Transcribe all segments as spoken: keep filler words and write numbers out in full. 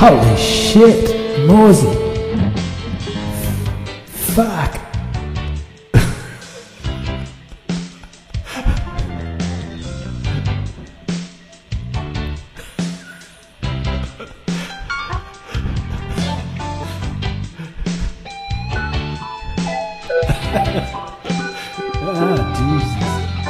Holy shit, Morsey. Fuck. Ah, Jesus.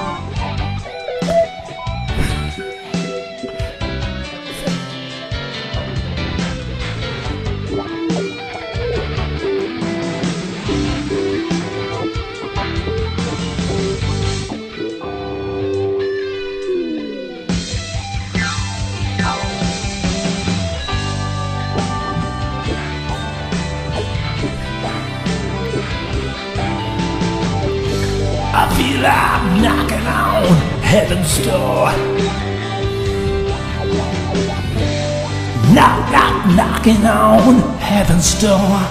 I feel I'm knocking on heaven's door. Knock, knock, knocking on heaven's door.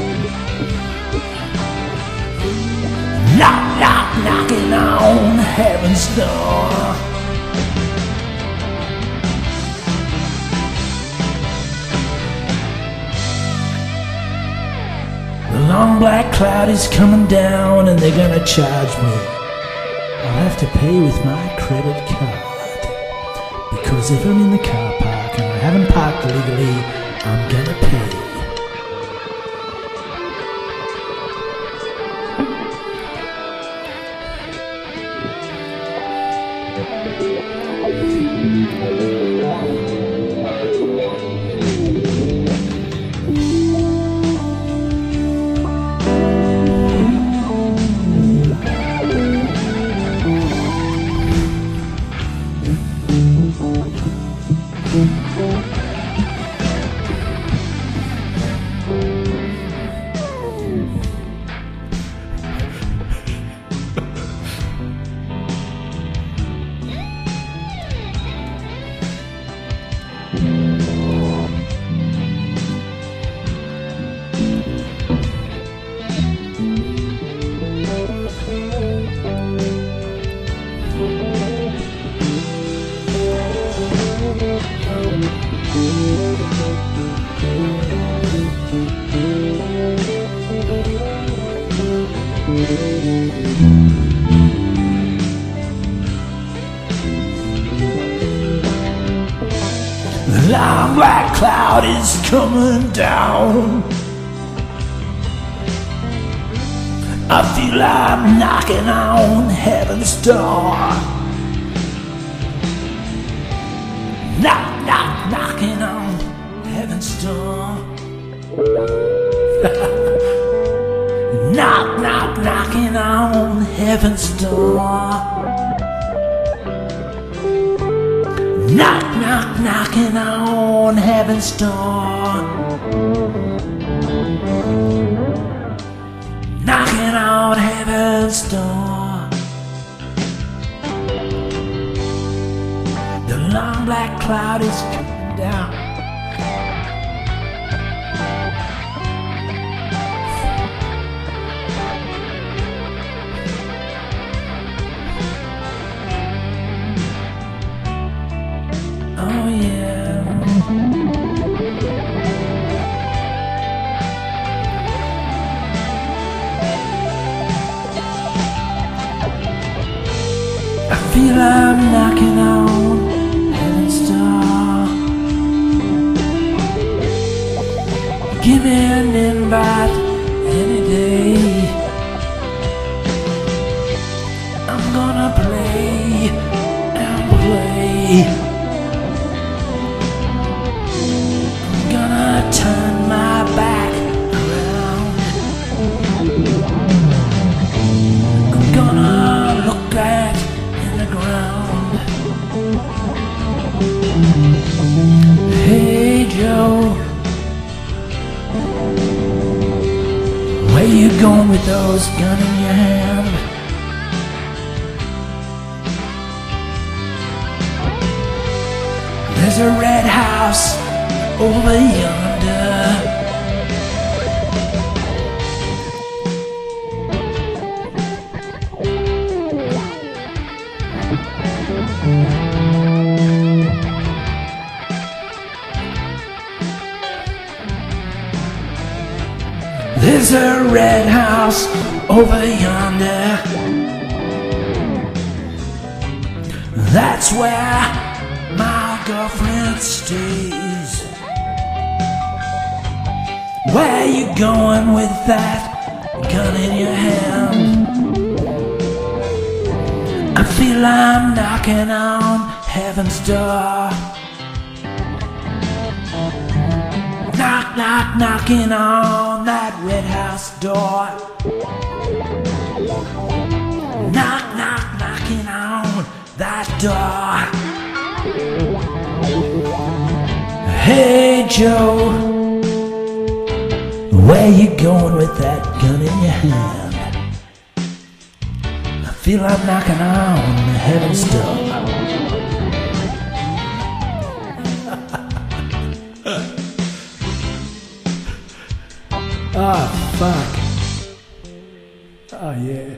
Knock, knock, knocking on heaven's door. The long black cloud is coming down and they're gonna charge me. I'll have to pay with my credit card. Because if I'm in the car park and I haven't parked legally, I'm gonna pay. The long black cloud is coming down. I feel I'm knocking on heaven's door. Knock, knock, knocking on heaven's door. Knock, knock, knocking on heaven's door. Knock, knock, knocking on heaven's door. Knocking on heaven's door. The long black cloud is coming down. Oh yeah. I feel I'm knocking on heaven's door. Give me an invite any day. I'm gonna play and play. Turn my back around. I'm gonna look back in the ground. Hey Joe, where you going with those guns in your hand? There's a red house over yonder. There's a red house over yonder. That's where my girlfriend stays. Where you going with that gun in your hand? I feel I'm knocking on heaven's door. Knock, knock, knocking on that red house door. Knock, knock, knocking on that door. Hey Joe, where you going with that gun in your hand? I feel I'm knocking on heaven's door. Ah, oh, fuck. Oh, yeah.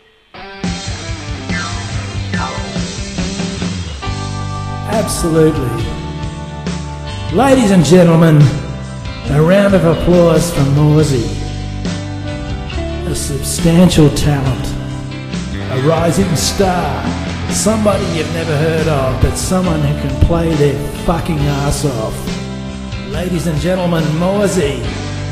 Absolutely. Ladies and gentlemen, a round of applause for Morsey. A substantial talent, a rising star, somebody you've never heard of, but someone who can play their fucking ass off. Ladies and gentlemen, Morsey.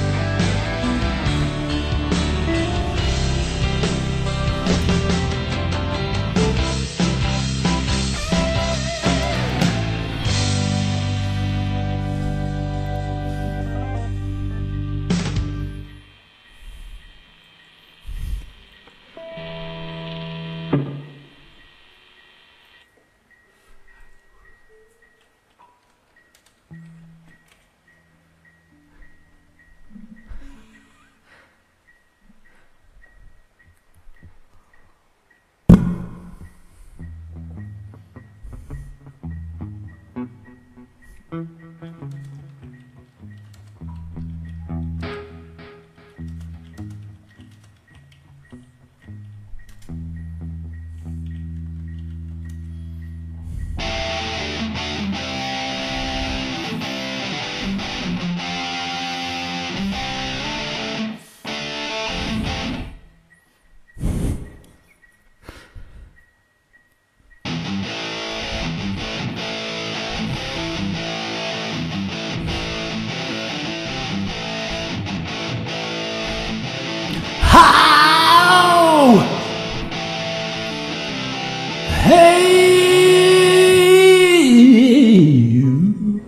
How? Hey, you.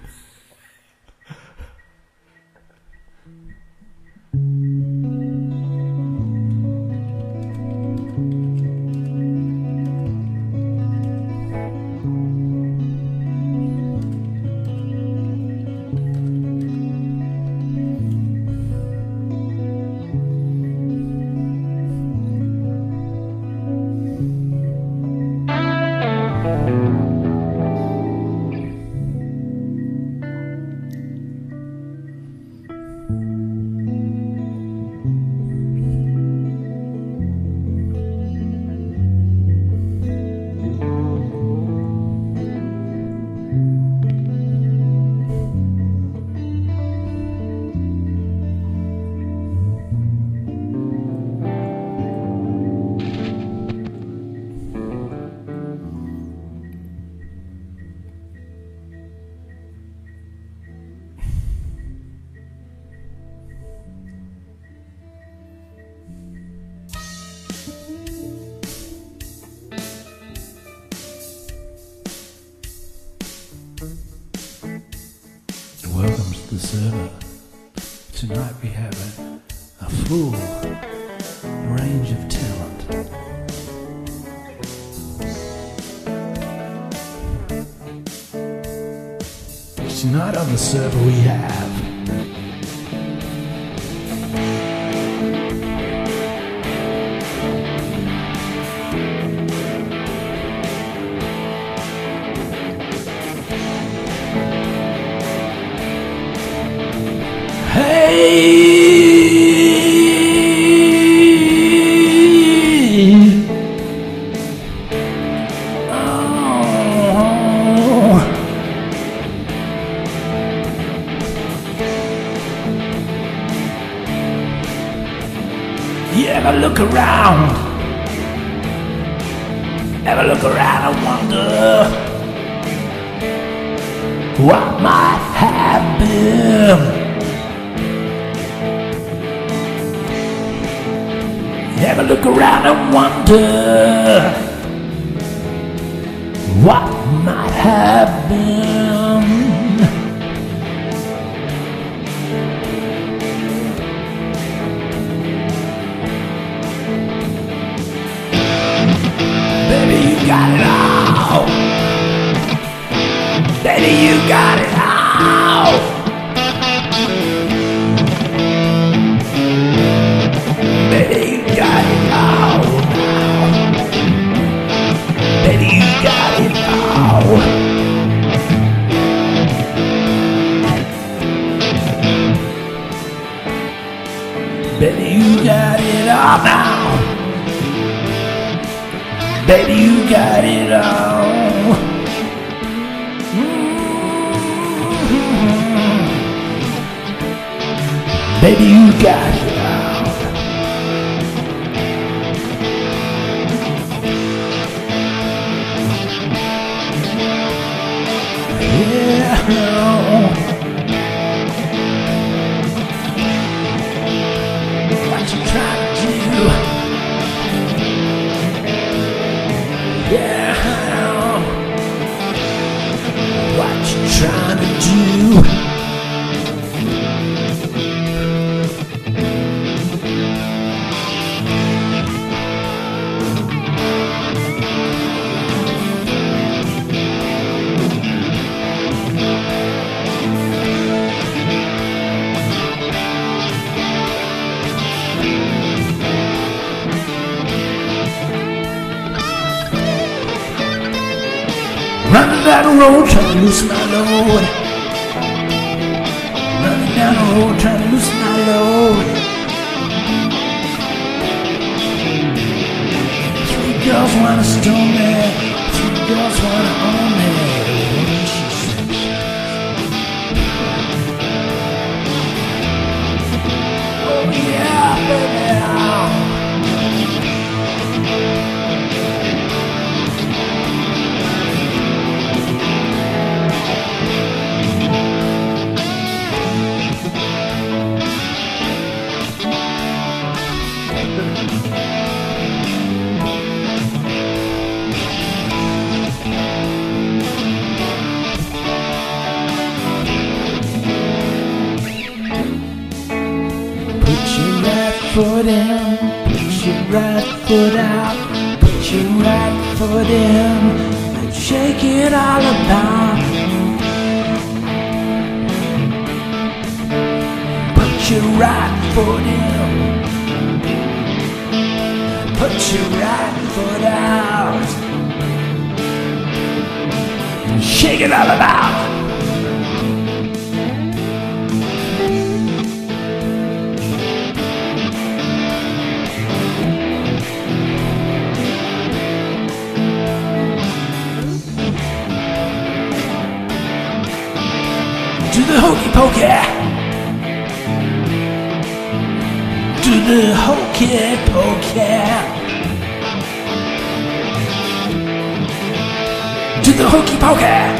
Welcome to the server. Tonight we have a, a full range of talent. Tonight on the server we have You ever look around? Ever look around and wonder what might have been? Ever look around and wonder what might have been? Baby, you got it all. Baby, you got it all. Baby, you got it all now. Baby, you got it all. Baby, you got it all now. Baby, you got it all. Mm-hmm. Baby, you got it all. Yeah. What you trying to do? Yeah, what you trying to do? Running down the road trying to loosen my load. Running down the road trying to loosen my load. Three girls wanna stone me. Three girls wanna own me. She said, oh yeah, baby. Put your right foot in, put your right foot out, put your right foot in, and shake it all about. Put your right foot in, put your right foot out, and shake it all about. Do the hokey pokey. Do the hokey pokey. Do the hokey pokey.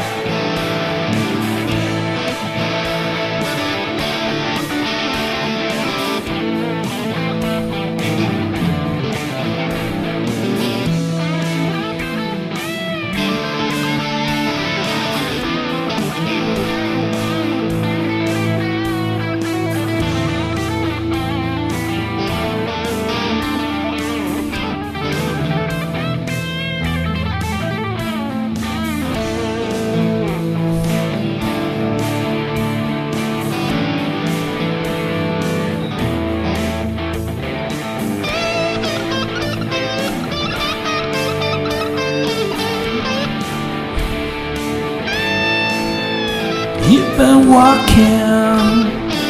You've been walking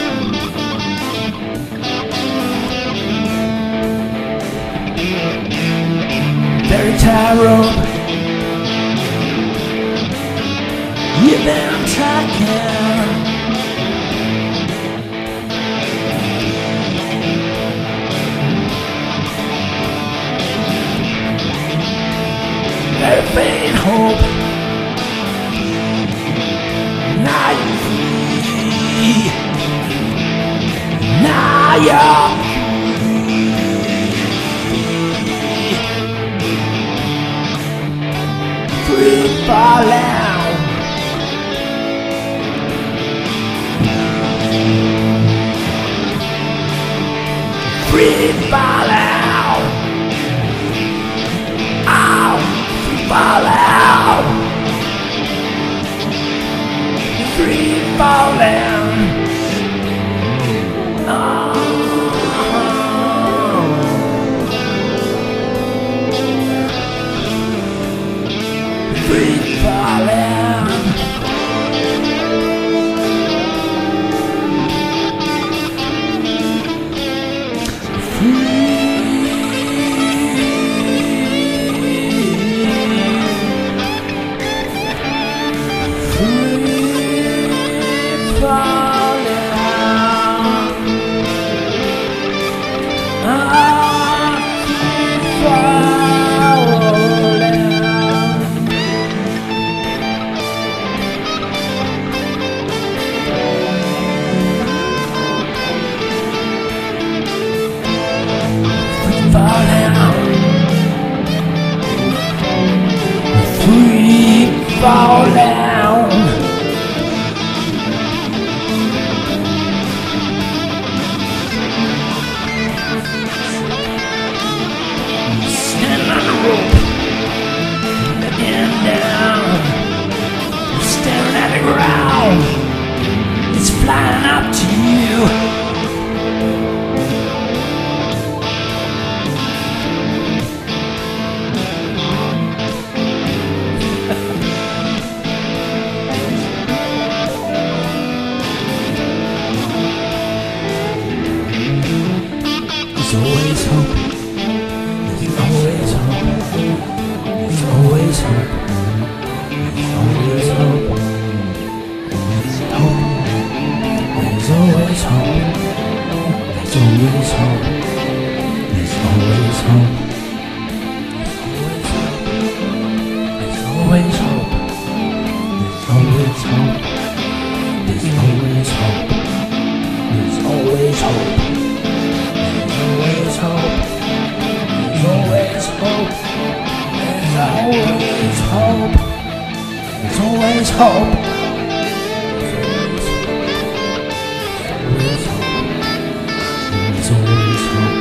very tightrope. You've been talking hope. There's always hope. There's always hope. There's always hope. There's always hope. There's always hope. There's always hope. There's always hope. There's always hope. There's always hope.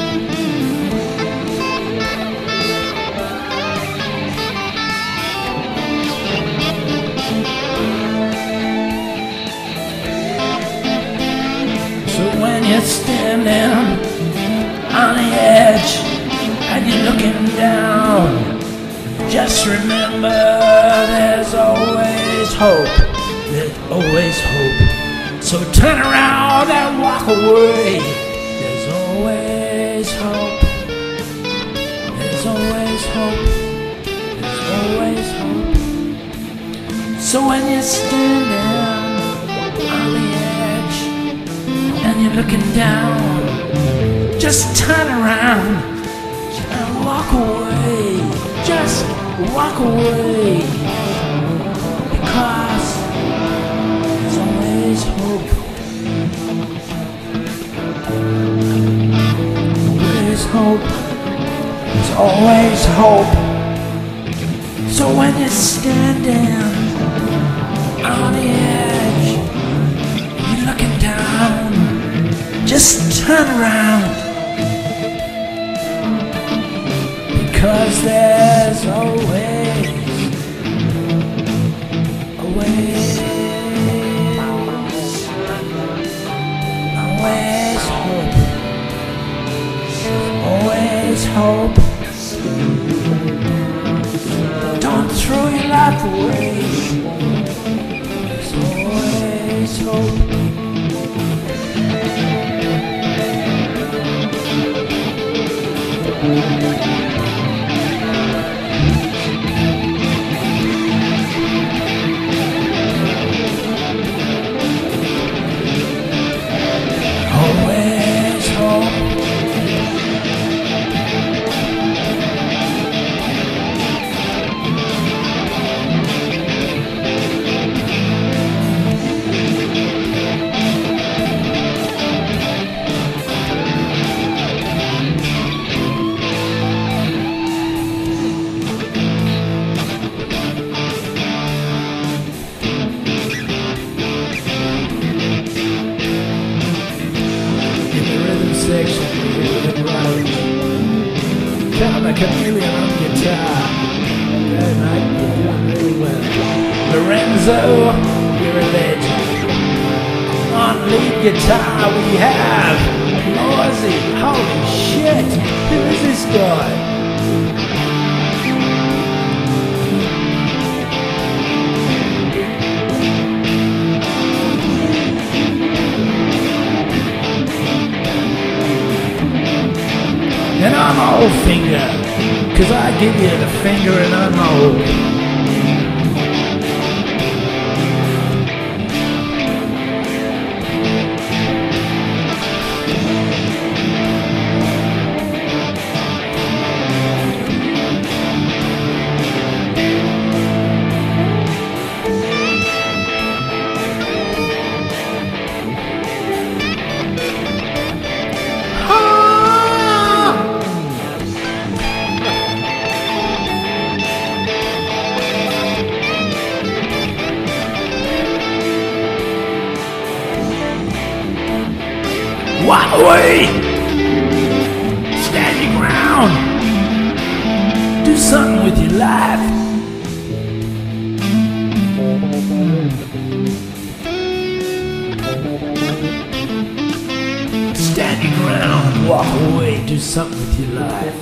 So when you're standing on the edge and you're looking down, just remember there's always hope. There's always hope. So turn around and walk away. There's always hope. There's always hope. There's always hope. So when you're standing on the edge and you're looking down, just turn around and walk away. Just walk away. Because there's always hope. Always hope. There's always hope. So when you're standing on the edge, you're looking down, just turn around. Because there's always, always, always hope. Always hope. Don't throw your life away. There's always hope. Always hope. Section, rhythm right. Kind of a chameleon on guitar. Okay, mate, you're doing really well. Lorenzo, you're a legend. On lead guitar we have Lawsy. Holy shit, who is this guy? And I'm old finger, cause I give you the finger and I'm old. Walk away! Stand your ground! Do something with your life! Stand your ground, walk away, do something with your life.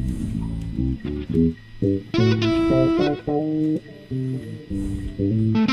Thank you.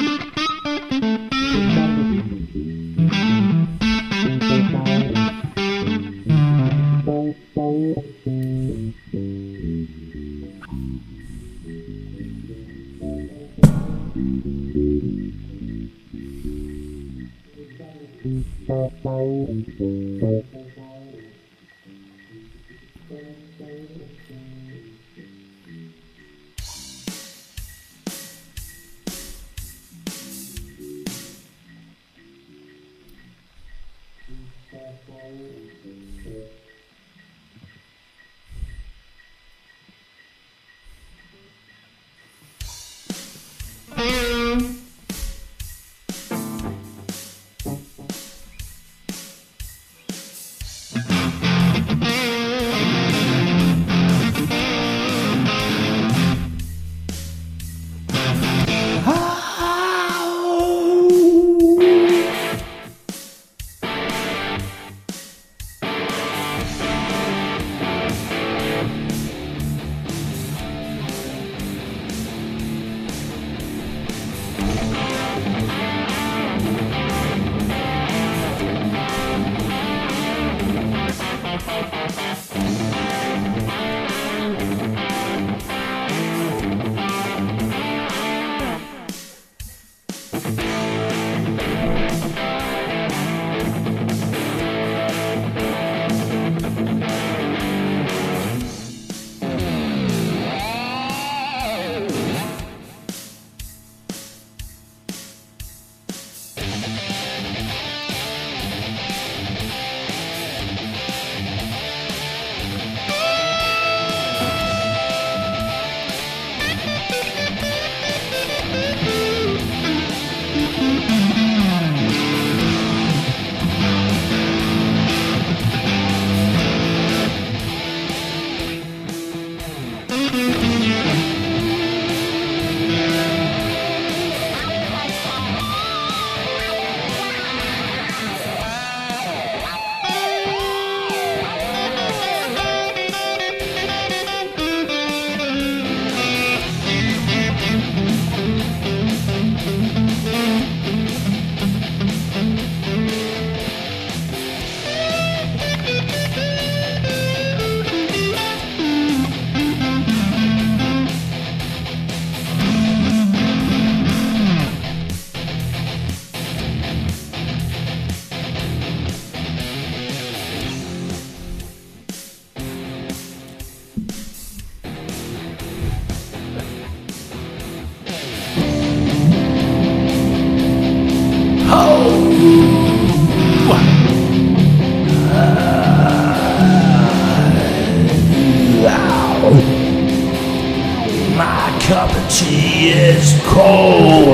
My cup of tea is cold.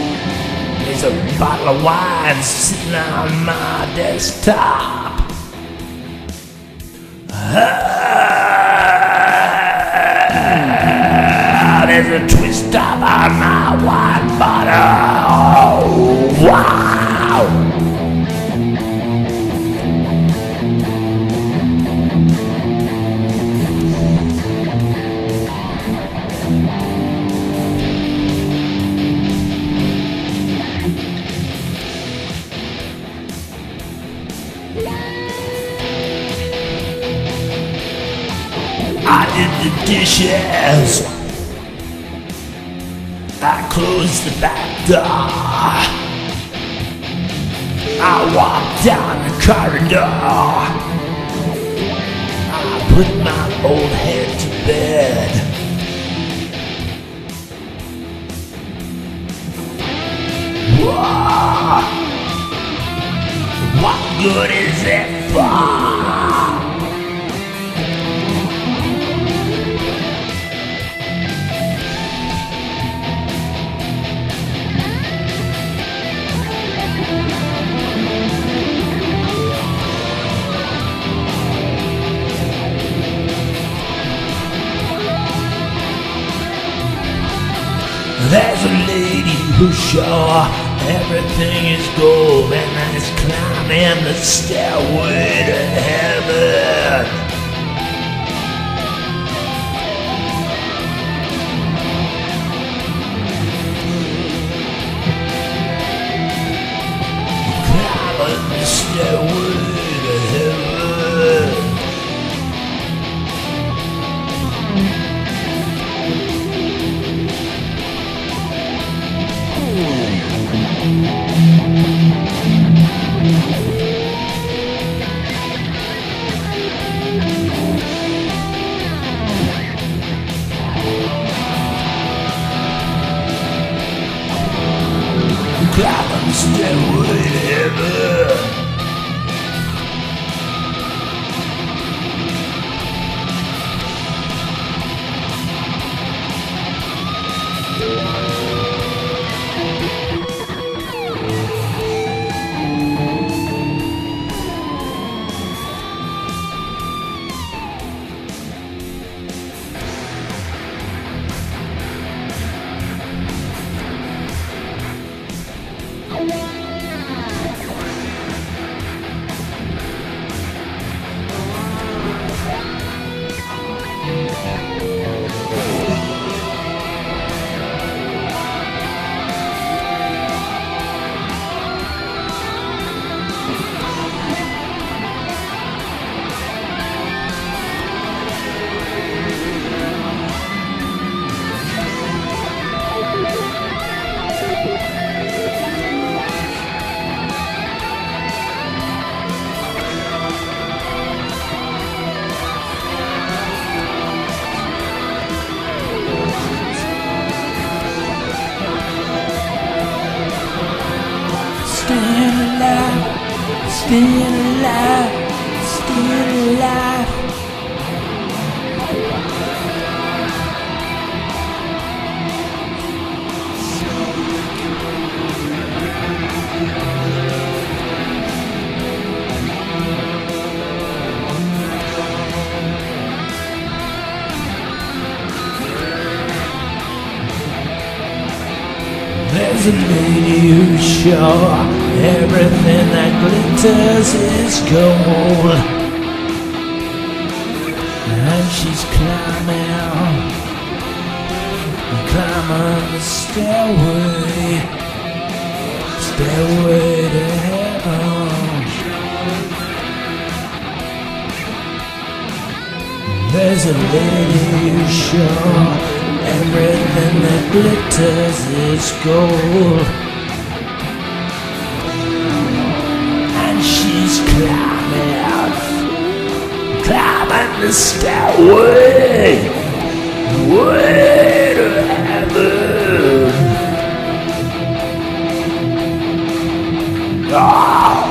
There's a bottle of wine sitting on my desktop. Ah, there's a twist top on my wine bottle. Oh, wow. I did the dishes. I closed the back door. I walked down the corridor. I put my old head to bed. Whoa. What good is it for? There's a lady who's sure everything is gold and is climbing the stairway to heaven. Climbing the stairway to heaven. Thank you. Stairway to Heaven. Staying alive, staying alive, staying alive. There's a lady who's sure everything that glitters is gold, and she's climbing, climbing the stairway, stairway to heaven. There's a lady who's sure everything that glitters is gold, and she's climbing, climbing the stairway, way to heaven. Oh.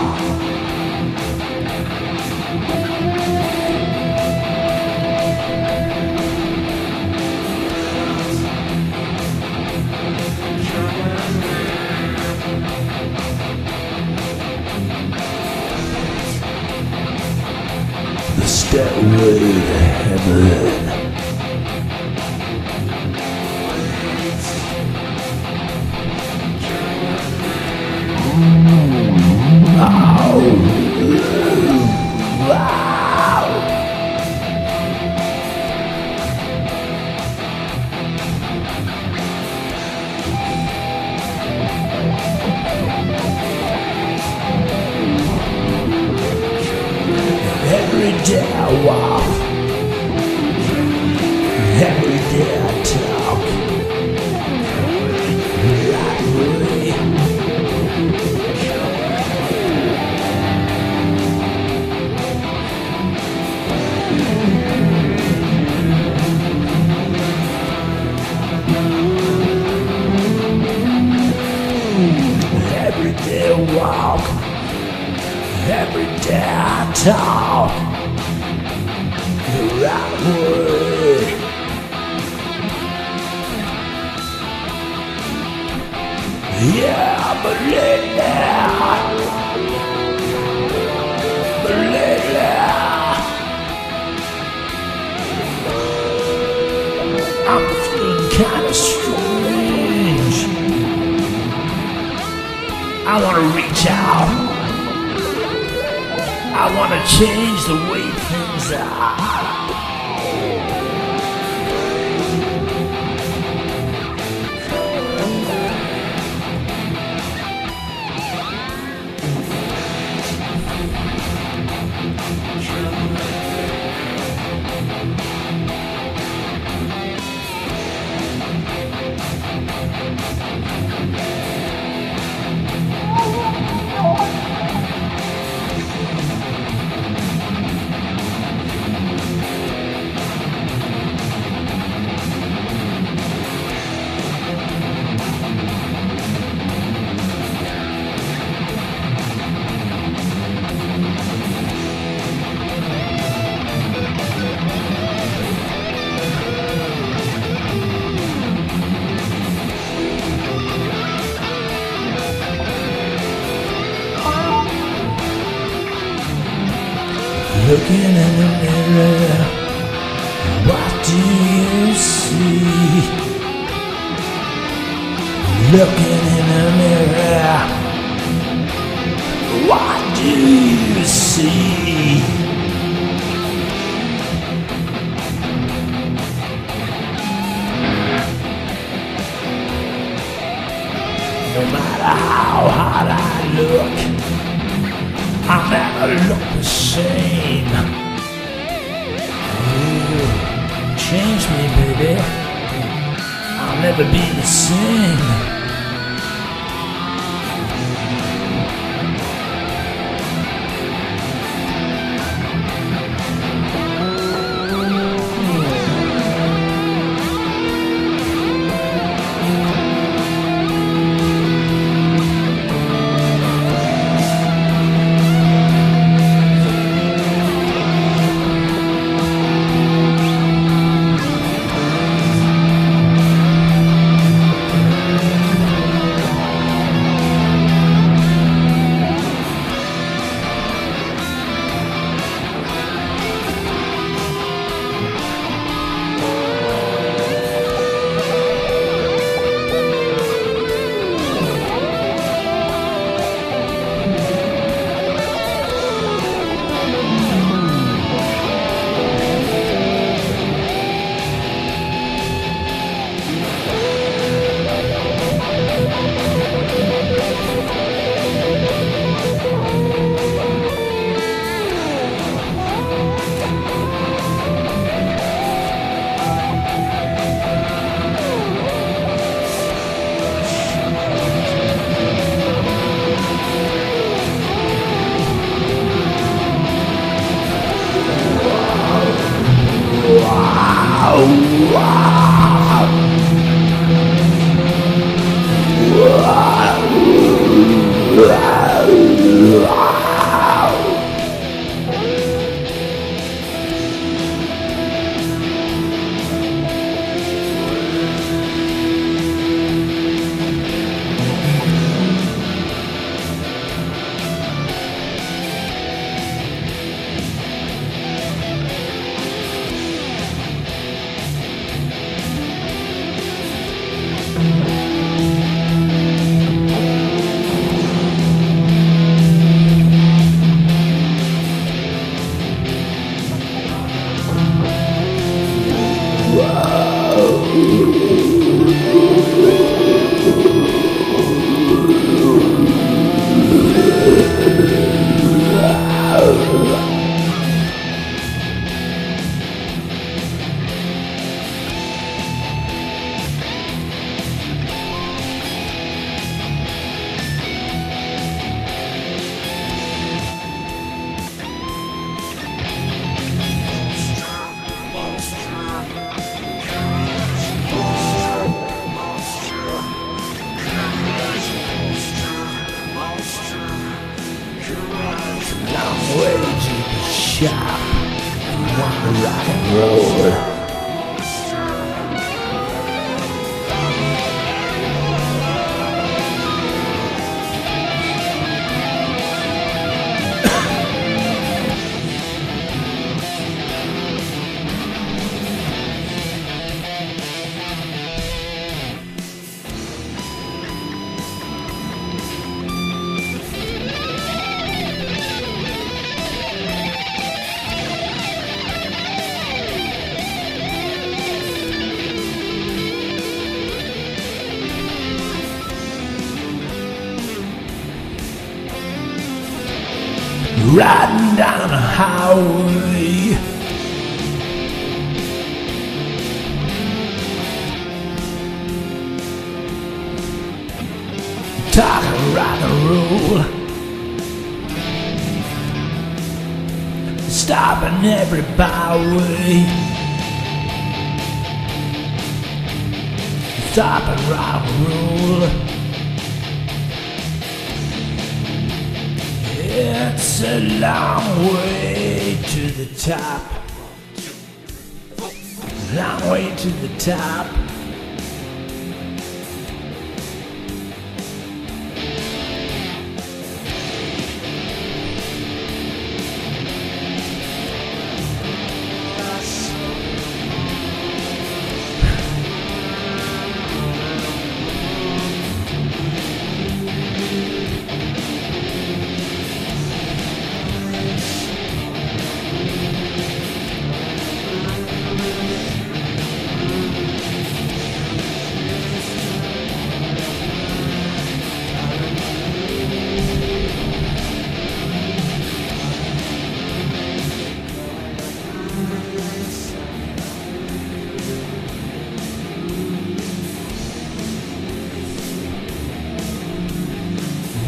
The stairway to heaven. Wow. Wow. Every day I walk, every day I talk, right way. Every day I walk, every day I talk the right way. Yeah, but lately, but lately, I'm feeling kinda strange. I wanna reach out. I wanna change the way things are. Looking in the mirror, what do you see? Looking in the mirror, what do you see? No matter how hard I look, I'll never look the same. You change me, baby, I'll never be the same. Way to the shop, you want to rock and roll. Riding down a highway, talking rock and roll, stopping every byway, stopping rock and roll. It's a long way to the top, long way to the top.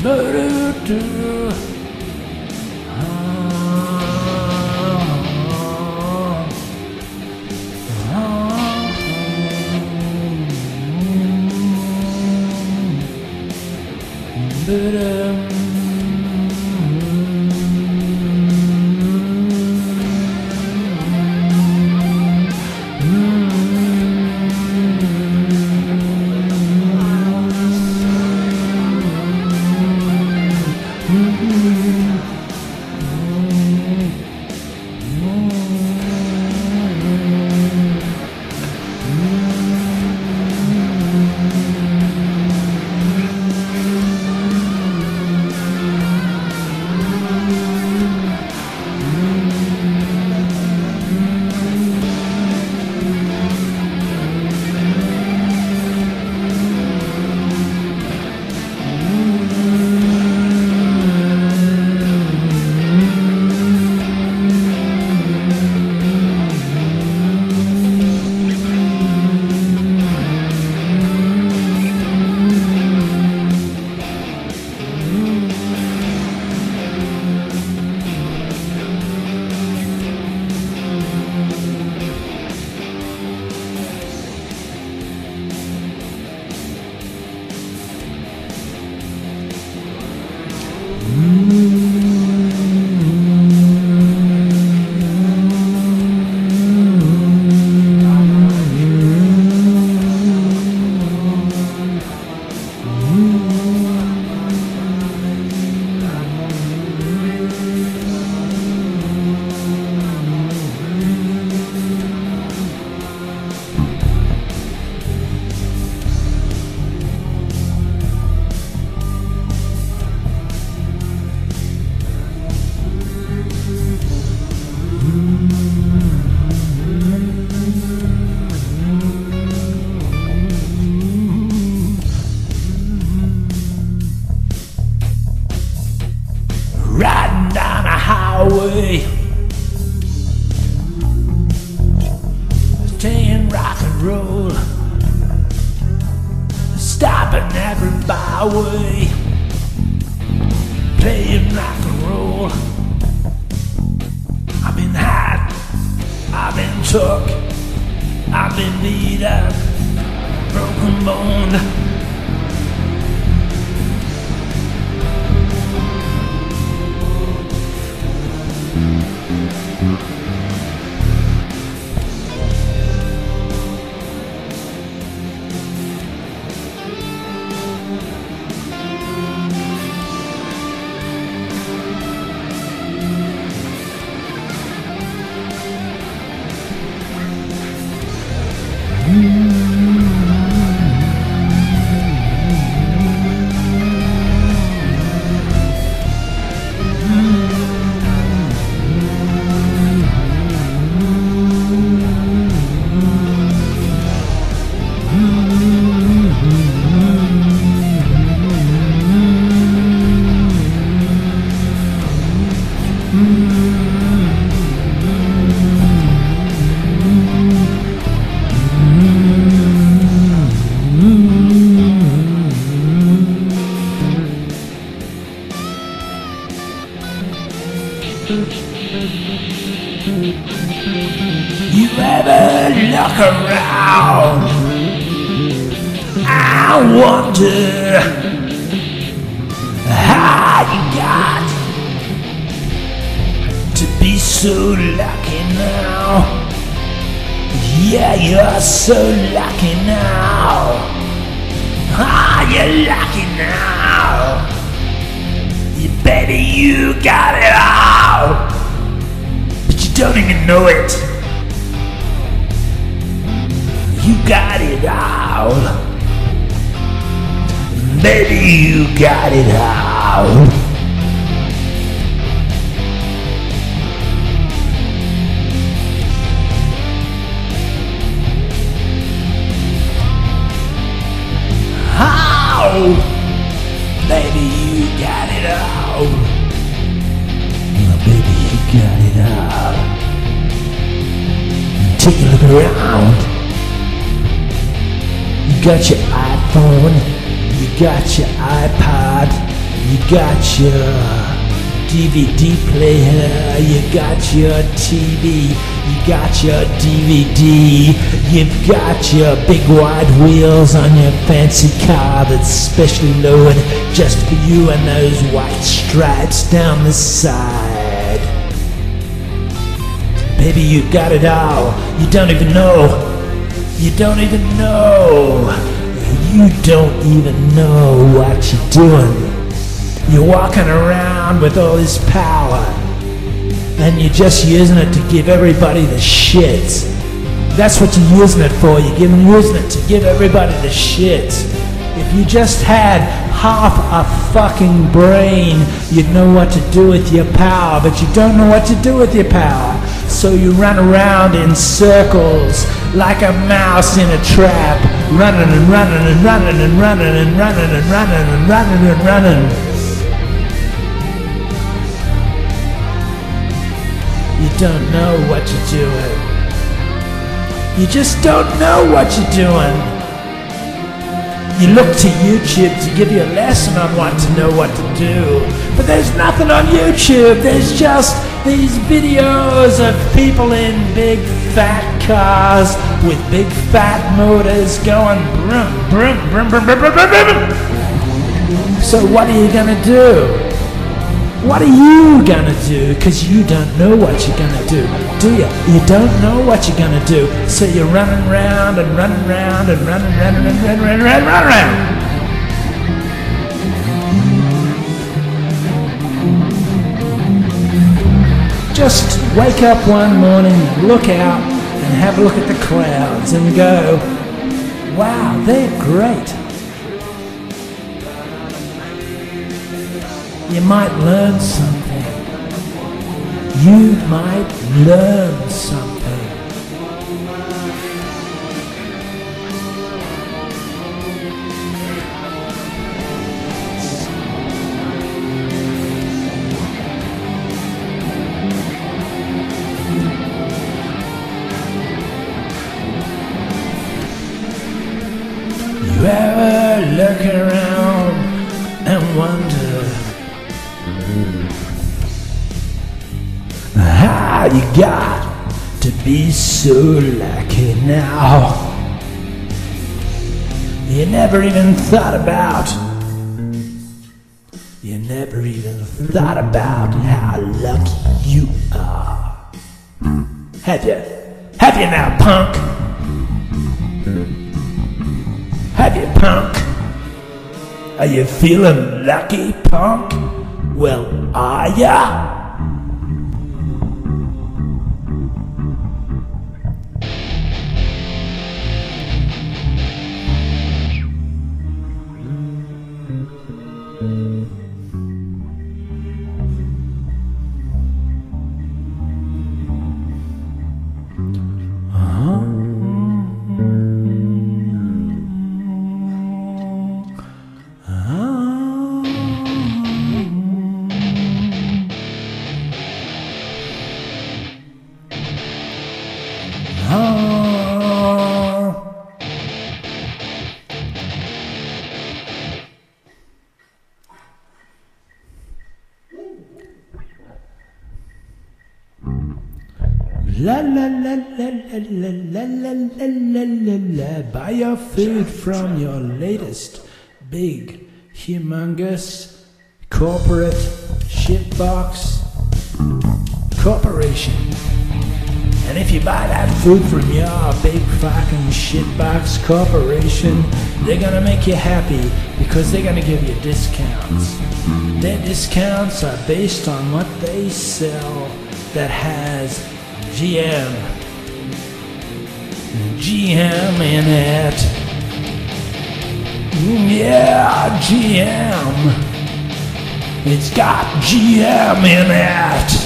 Do-do-do. Riding down a highway, staying rock and roll, stopping every byway, playing rock and roll. I've been hot, I've been took, I've been beat up, broken bone. You ever look around? I wonder how you got to be so lucky now. Yeah, you're so lucky now. Ah, you're lucky now. You bet you got it all, but you don't even know it. You got it all. Baby, you got it all. Oh, baby, you got it all. Oh, baby, you got it all. Take a look around. You got your iPhone, you got your iPod, You got your D V D player, you got your T V, you got your D V D, you've got your big wide wheels on your fancy car that's specially lowered just for you and those white stripes down the side. Baby, you got it all, you don't even know, you don't even know, you don't even know what you're doing. You're walking around with all this power, and you're just using it to give everybody the shits. That's what you're using it for. You're giving, using it to give everybody the shits. If you just had half a fucking brain, you'd know what to do with your power, but you don't know what to do with your power. So you run around in circles like a mouse in a trap, running and running and running and running and running and running and running and running. You don't know what you're doing. You just don't know what you're doing. You look to YouTube to give you a lesson on what to know what to do. But there's nothing on YouTube. There's just these videos of people in big fat cars with big fat motors going brum, brum, brum, brum, brum, brum, brum, brum. So what are you gonna do? What are you gonna do? Because you don't know what you're gonna do, do you? You don't know what you're gonna do, so you're running around and running around and running, running, and running, running, running, running around. Just wake up one morning, look out, and have a look at the clouds and go, wow, they're great. You might learn something. You might learn something. You ever look around and wonder how you got to be so lucky now? You never even thought about, you never even thought about how lucky you are. Have you? Have you now, punk? Have you, punk? Are you feeling lucky, punk? Well, are ya? La la la la la la la la la la la la. Buy your food from your latest big, humongous, corporate shitbox corporation. And if you buy that food from your big fucking shitbox corporation, they're gonna make you happy because they're gonna give you discounts. Their discounts are based on what they sell that has G M. G M in it. Yeah, G M. It's got G M in it.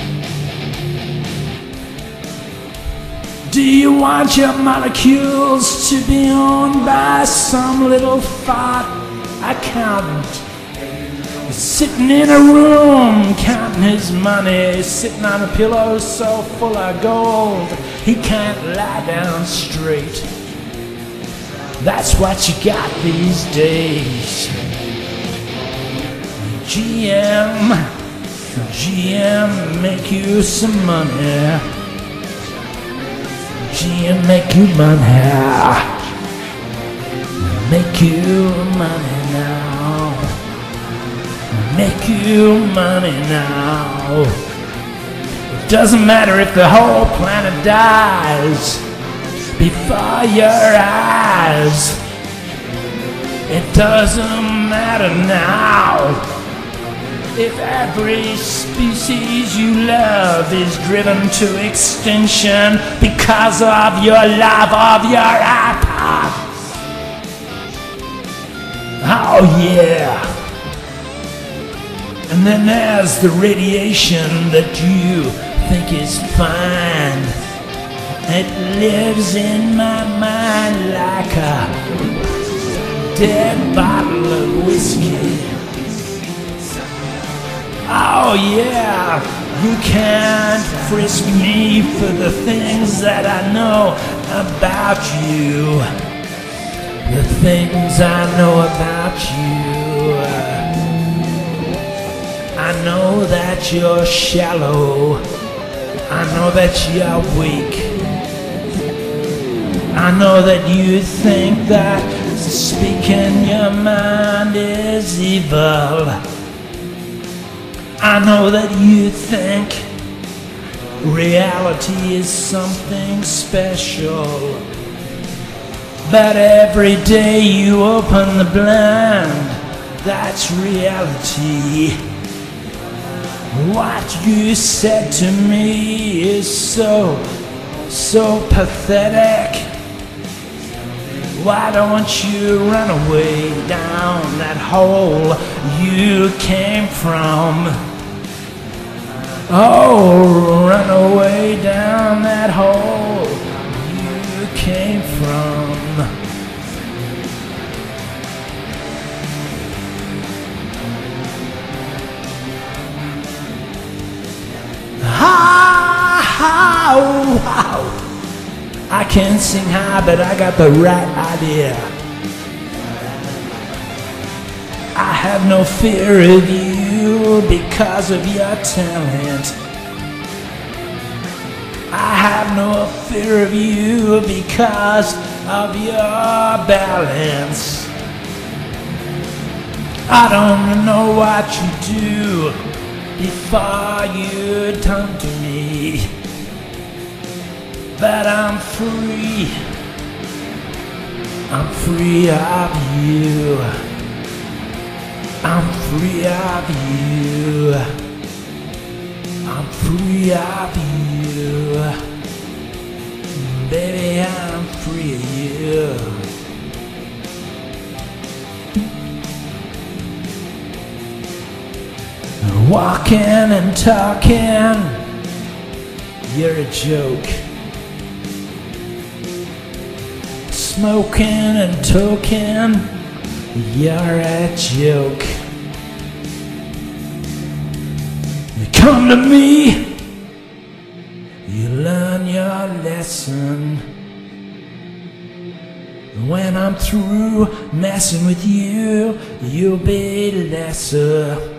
Do you want your molecules to be owned by some little fart accountant? Sitting in a room, counting his money, sitting on a pillow so full of gold, he can't lie down straight. That's what you got these days. G M, G M, make you some money. G M, make you money. Make you money now. Make you money now. It doesn't matter if the whole planet dies before your eyes. It doesn't matter now if every species you love is driven to extinction because of your love of your iPod. Oh yeah. And then there's the radiation that you think is fine. It lives in my mind like a dead bottle of whiskey. Oh yeah, you can't frisk me for the things that I know about you. The things I know about you. I know that you're shallow. I know that you're weak. I know that you think that speaking your mind is evil. I know that you think reality is something special. But every day you open the blind, that's reality. What you said to me is so, so pathetic. Why don't you run away down that hole you came from? Oh, run away down that hole you came from. Ha, ha, wow. I can't sing high, but I got the right idea. I have no fear of you because of your talent. I have no fear of you because of your balance. I don't know what you do before you turn to me, but I'm free. I'm free of you. I'm free of you. I'm free of you. Baby, I'm free of you. Walking and talking, you're a joke. Smoking and talking, you're a joke. You come to me, you learn your lesson. When I'm through messing with you, you'll be lesser.